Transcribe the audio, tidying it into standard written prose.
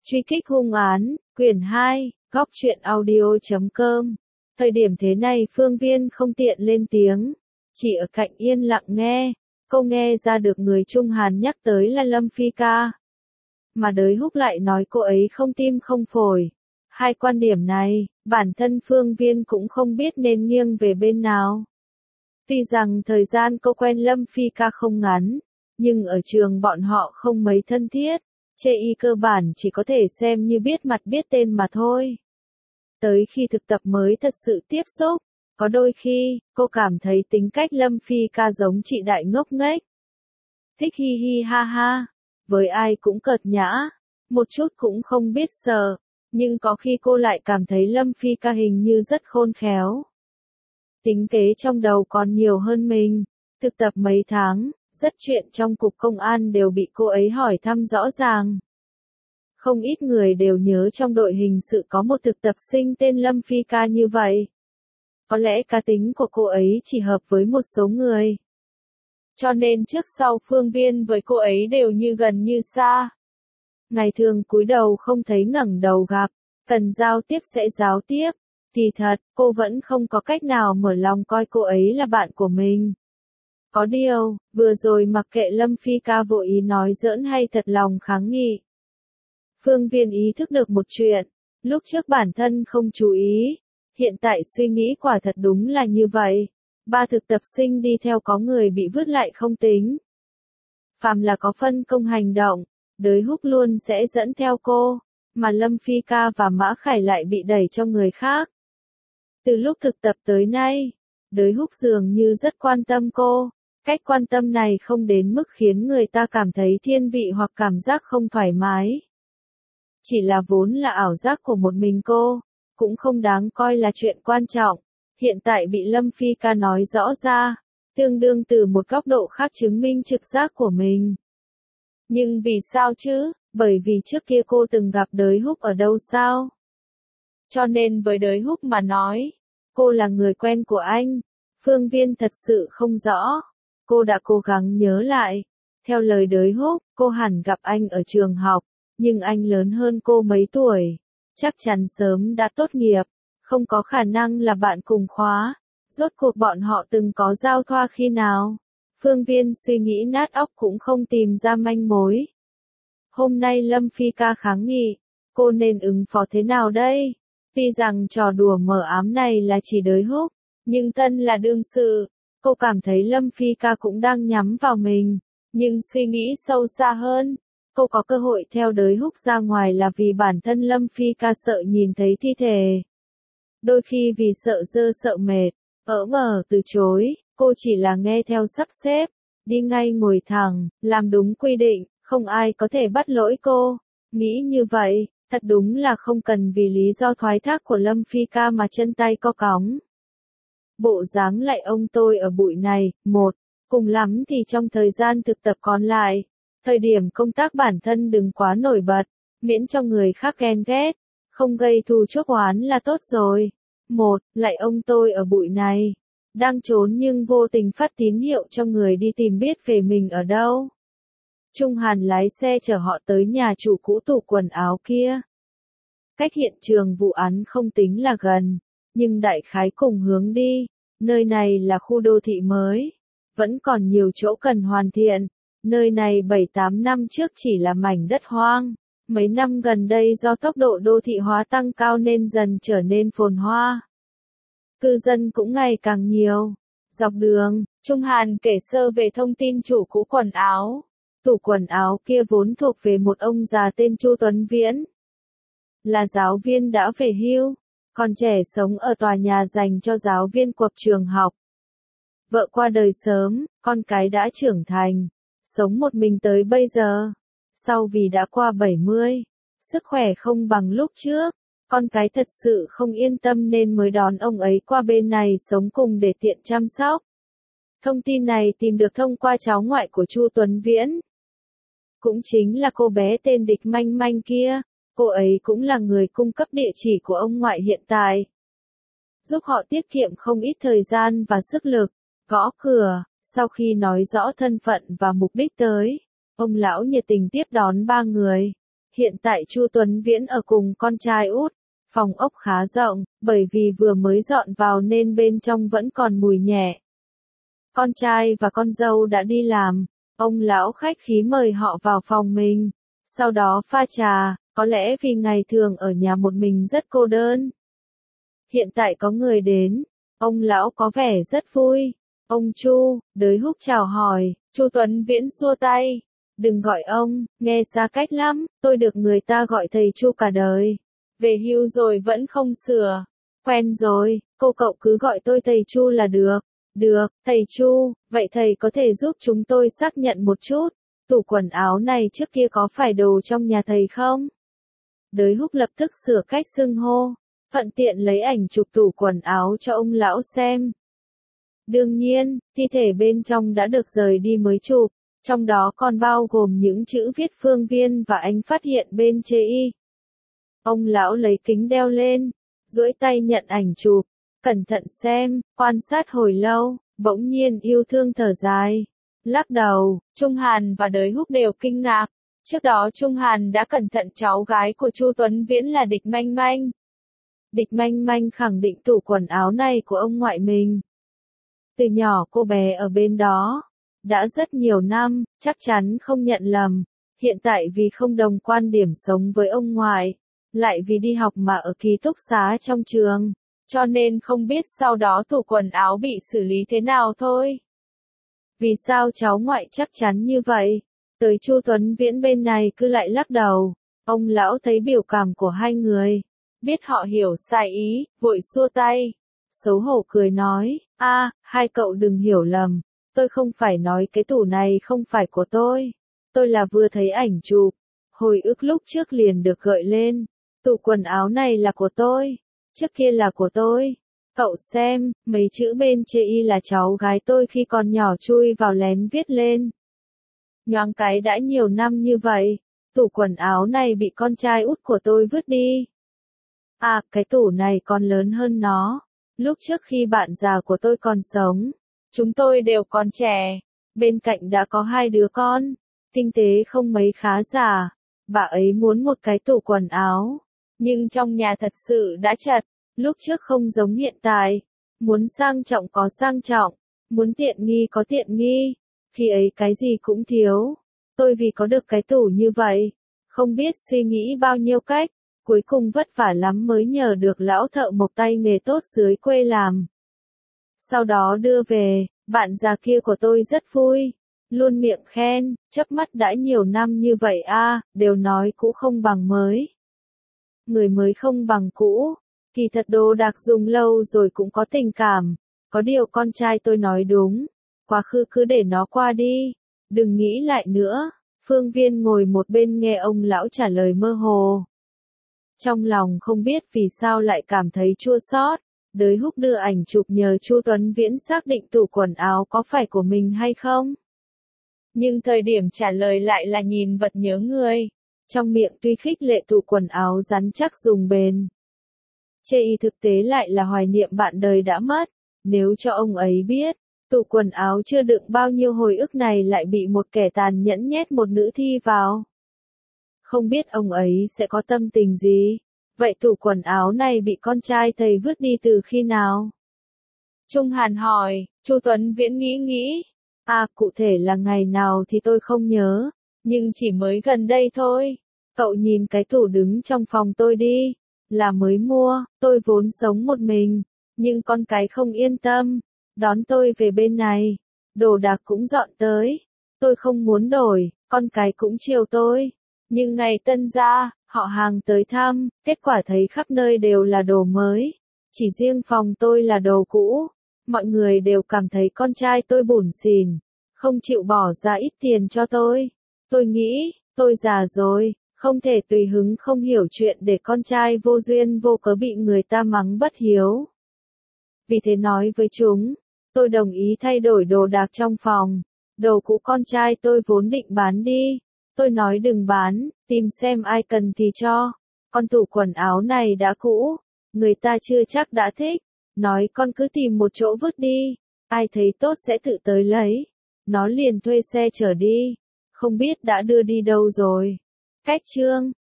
Truy kích hung án, quyển 2, góc truyện audio.com. Thời điểm thế này Phương Viên không tiện lên tiếng, chỉ ở cạnh yên lặng nghe. Cô nghe ra được người Trung Hàn nhắc tới là Lâm Phi Ca. Mà Đới Húc lại nói cô ấy không tim không phổi. Hai quan điểm này, bản thân Phương Viên cũng không biết nên nghiêng về bên nào. Tuy rằng thời gian cô quen Lâm Phi Ca không ngắn, nhưng ở trường bọn họ không mấy thân thiết. Chê y cơ bản chỉ có thể xem như biết mặt biết tên mà thôi. Tới khi thực tập mới thật sự tiếp xúc, có đôi khi, cô cảm thấy tính cách Lâm Phi Ca giống chị đại ngốc nghếch. Thích hi hi ha ha, với ai cũng cợt nhã, một chút cũng không biết sợ, nhưng có khi cô lại cảm thấy Lâm Phi Ca hình như rất khôn khéo. Tính kế trong đầu còn nhiều hơn mình, thực tập mấy tháng. Rất chuyện trong cục công an đều bị cô ấy hỏi thăm rõ ràng. Không ít người đều nhớ trong đội hình sự có một thực tập sinh tên Lâm Phi Ca như vậy. Có lẽ cá tính của cô ấy chỉ hợp với một số người. Cho nên trước sau Phương Viên với cô ấy đều như gần như xa. Ngày thường cúi đầu không thấy ngẩng đầu gặp, cần giao tiếp sẽ giao tiếp. Thì thật, cô vẫn không có cách nào mở lòng coi cô ấy là bạn của mình. Có điều, vừa rồi mặc kệ Lâm Phi Ca vô ý nói giỡn hay thật lòng kháng nghị. Phương Viên ý thức được một chuyện, lúc trước bản thân không chú ý, hiện tại suy nghĩ quả thật đúng là như vậy. 3 thực tập sinh đi theo có người bị vứt lại không tính. Phàm là có phân công hành động, Đới Húc luôn sẽ dẫn theo cô, mà Lâm Phi Ca và Mã Khải lại bị đẩy cho người khác. Từ lúc thực tập tới nay, Đới Húc dường như rất quan tâm cô. Cách quan tâm này không đến mức khiến người ta cảm thấy thiên vị hoặc cảm giác không thoải mái. Chỉ là vốn là ảo giác của một mình cô, cũng không đáng coi là chuyện quan trọng. Hiện tại bị Lâm Phi Ca nói rõ ra, tương đương từ một góc độ khác chứng minh trực giác của mình. Nhưng vì sao chứ? Bởi vì trước kia cô từng gặp Đới Húc ở đâu sao? Cho nên với Đới Húc mà nói, cô là người quen của anh. Phương Viên thật sự không rõ. Cô đã cố gắng nhớ lại. Theo lời Đới Húc, cô hẳn gặp anh ở trường học, nhưng anh lớn hơn cô mấy tuổi. Chắc chắn sớm đã tốt nghiệp, không có khả năng là bạn cùng khóa. Rốt cuộc bọn họ từng có giao thoa khi nào? Phương Viên suy nghĩ nát óc cũng không tìm ra manh mối. Hôm nay Lâm Phi Ca kháng nghị, cô nên ứng phó thế nào đây? Tuy rằng trò đùa mờ ám này là chỉ Đới Húc, nhưng thân là đương sự. Cô cảm thấy Lâm Phi Ca cũng đang nhắm vào mình, nhưng suy nghĩ sâu xa hơn, cô có cơ hội theo Đới Húc ra ngoài là vì bản thân Lâm Phi Ca sợ nhìn thấy thi thể. Đôi khi vì sợ dơ sợ mệt, từ chối, cô chỉ là nghe theo sắp xếp, đi ngay ngồi thẳng, làm đúng quy định, không ai có thể bắt lỗi cô. Nghĩ như vậy, thật đúng là không cần vì lý do thoái thác của Lâm Phi Ca mà chân tay co cóng. Bộ dáng lại ông tôi ở bụi này, cùng lắm thì trong thời gian thực tập còn lại, thời điểm công tác bản thân đừng quá nổi bật, miễn cho người khác ghen ghét, không gây thù chuốc oán là tốt rồi. Lại ông tôi ở bụi này, đang trốn nhưng vô tình phát tín hiệu cho người đi tìm biết về mình ở đâu. Trung Hàn lái xe chở họ tới nhà chủ cũ tủ quần áo kia. Cách hiện trường vụ án không tính là gần, nhưng đại khái cùng hướng đi. Nơi này là khu đô thị mới, vẫn còn nhiều chỗ cần hoàn thiện. Nơi này 7-8 năm trước chỉ là mảnh đất hoang, mấy năm gần đây do tốc độ đô thị hóa tăng cao nên dần trở nên phồn hoa. Cư dân cũng ngày càng nhiều. Dọc đường, Trung Hàn kể sơ về thông tin chủ cũ quần áo. Tủ quần áo kia vốn thuộc về một ông già tên Chu Tuấn Viễn. Là giáo viên đã về hưu. Còn trẻ sống ở tòa nhà dành cho giáo viên của trường học. Vợ qua đời sớm, con cái đã trưởng thành, sống một mình tới bây giờ. Sau vì đã qua 70, sức khỏe không bằng lúc trước, con cái thật sự không yên tâm nên mới đón ông ấy qua bên này sống cùng để tiện chăm sóc. Thông tin này tìm được thông qua cháu ngoại của Chu Tuấn Viễn. Cũng chính là cô bé tên Địch Manh Manh kia. Cô ấy cũng là người cung cấp địa chỉ của ông ngoại hiện tại. Giúp họ tiết kiệm không ít thời gian và sức lực. Gõ cửa, sau khi nói rõ thân phận và mục đích tới, ông lão nhiệt tình tiếp đón 3 người. Hiện tại Chu Tuấn Viễn ở cùng con trai út, phòng ốc khá rộng, bởi vì vừa mới dọn vào nên bên trong vẫn còn mùi nhẹ. Con trai và con dâu đã đi làm, ông lão khách khí mời họ vào phòng mình, sau đó pha trà, có lẽ vì ngày thường ở nhà một mình rất cô đơn. Hiện tại có người đến, ông lão có vẻ rất vui. Ông Chu, Đới Húc chào hỏi, Chu Tuấn Viễn xua tay. Đừng gọi ông, nghe xa cách lắm, tôi được người ta gọi thầy Chu cả đời. Về hưu rồi vẫn không sửa. Quen rồi, cậu cứ gọi tôi thầy Chu là được. Được, thầy Chu, vậy thầy có thể giúp chúng tôi xác nhận một chút. Tủ quần áo này trước kia có phải đồ trong nhà thầy không? Đới Húc lập tức sửa cách xưng hô, thuận tiện lấy ảnh chụp tủ quần áo cho ông lão xem. Đương nhiên, thi thể bên trong đã được rời đi mới chụp, trong đó còn bao gồm những chữ viết Phương Viên và anh phát hiện bên chê y. Ông lão lấy kính đeo lên, duỗi tay nhận ảnh chụp, cẩn thận xem, quan sát hồi lâu, bỗng nhiên yêu thương thở dài. Lắc đầu, Trung Hàn và Đới Húc đều kinh ngạc. Trước đó Trung Hàn đã cẩn thận cháu gái của Chu Tuấn Viễn là Địch Manh Manh. Địch Manh Manh khẳng định tủ quần áo này của ông ngoại mình. Từ nhỏ cô bé ở bên đó, đã rất nhiều năm, chắc chắn không nhận lầm. Hiện tại vì không đồng quan điểm sống với ông ngoại, lại vì đi học mà ở ký túc xá trong trường, cho nên không biết sau đó tủ quần áo bị xử lý thế nào thôi. Vì sao cháu ngoại chắc chắn như vậy? Tới Chu Tuấn Viễn bên này cứ lại lắc đầu. Ông lão thấy biểu cảm của hai người, biết họ hiểu sai ý, vội xua tay. Xấu hổ cười nói, hai cậu đừng hiểu lầm, tôi không phải nói cái tủ này không phải của tôi là vừa thấy ảnh chụp, hồi ức lúc trước liền được gợi lên, tủ quần áo này là của tôi, trước kia là của tôi. Cậu xem, mấy chữ bên chê y là cháu gái tôi khi còn nhỏ chui vào lén viết lên. Nhoáng cái đã nhiều năm như vậy, tủ quần áo này bị con trai út của tôi vứt đi. Cái tủ này còn lớn hơn nó. Lúc trước khi bạn già của tôi còn sống, chúng tôi đều còn trẻ, bên cạnh đã có 2 đứa con, kinh tế không mấy khá giả, bà ấy muốn một cái tủ quần áo, nhưng trong nhà thật sự đã chật, lúc trước không giống hiện tại, muốn sang trọng có sang trọng, muốn tiện nghi có tiện nghi, khi ấy cái gì cũng thiếu, tôi vì có được cái tủ như vậy, không biết suy nghĩ bao nhiêu cách. Cuối cùng vất vả lắm mới nhờ được lão thợ mộc tay nghề tốt dưới quê làm. Sau đó đưa về, bạn già kia của tôi rất vui, luôn miệng khen, chớp mắt đã nhiều năm như vậy đều nói cũ không bằng mới. Người mới không bằng cũ, kỳ thật đồ đạc dùng lâu rồi cũng có tình cảm, có điều con trai tôi nói đúng, quá khứ cứ để nó qua đi, đừng nghĩ lại nữa. Phương Viên ngồi một bên nghe ông lão trả lời mơ hồ. Trong lòng không biết vì sao lại cảm thấy chua xót. Đới Húc đưa ảnh chụp nhờ Chu Tuấn Viễn xác định tủ quần áo có phải của mình hay không. Nhưng thời điểm trả lời lại là nhìn vật nhớ người. Trong miệng tuy khích lệ tủ quần áo rắn chắc dùng bền. Chê y thực tế lại là hoài niệm bạn đời đã mất. Nếu cho ông ấy biết, tủ quần áo chưa đựng bao nhiêu hồi ức này lại bị một kẻ tàn nhẫn nhét một nữ thi vào. Không biết ông ấy sẽ có tâm tình gì. Vậy tủ quần áo này bị con trai thầy vứt đi từ khi nào? Trung Hàn hỏi, Chu Tuấn Viễn nghĩ. Cụ thể là ngày nào thì tôi không nhớ, nhưng chỉ mới gần đây thôi. Cậu nhìn cái tủ đứng trong phòng tôi đi, là mới mua, tôi vốn sống một mình, nhưng con cái không yên tâm, đón tôi về bên này, đồ đạc cũng dọn tới, tôi không muốn đổi, con cái cũng chiều tôi. Nhưng ngày tân gia, họ hàng tới thăm, kết quả thấy khắp nơi đều là đồ mới. Chỉ riêng phòng tôi là đồ cũ. Mọi người đều cảm thấy con trai tôi bủn xỉn, không chịu bỏ ra ít tiền cho tôi. Tôi nghĩ, tôi già rồi, không thể tùy hứng không hiểu chuyện để con trai vô duyên vô cớ bị người ta mắng bất hiếu. Vì thế nói với chúng, tôi đồng ý thay đổi đồ đạc trong phòng. Đồ cũ con trai tôi vốn định bán đi. Tôi nói đừng bán, tìm xem ai cần thì cho. Con tủ quần áo này đã cũ, người ta chưa chắc đã thích. Nói con cứ tìm một chỗ vứt đi, ai thấy tốt sẽ tự tới lấy. Nó liền thuê xe chở đi, không biết đã đưa đi đâu rồi. Cách chương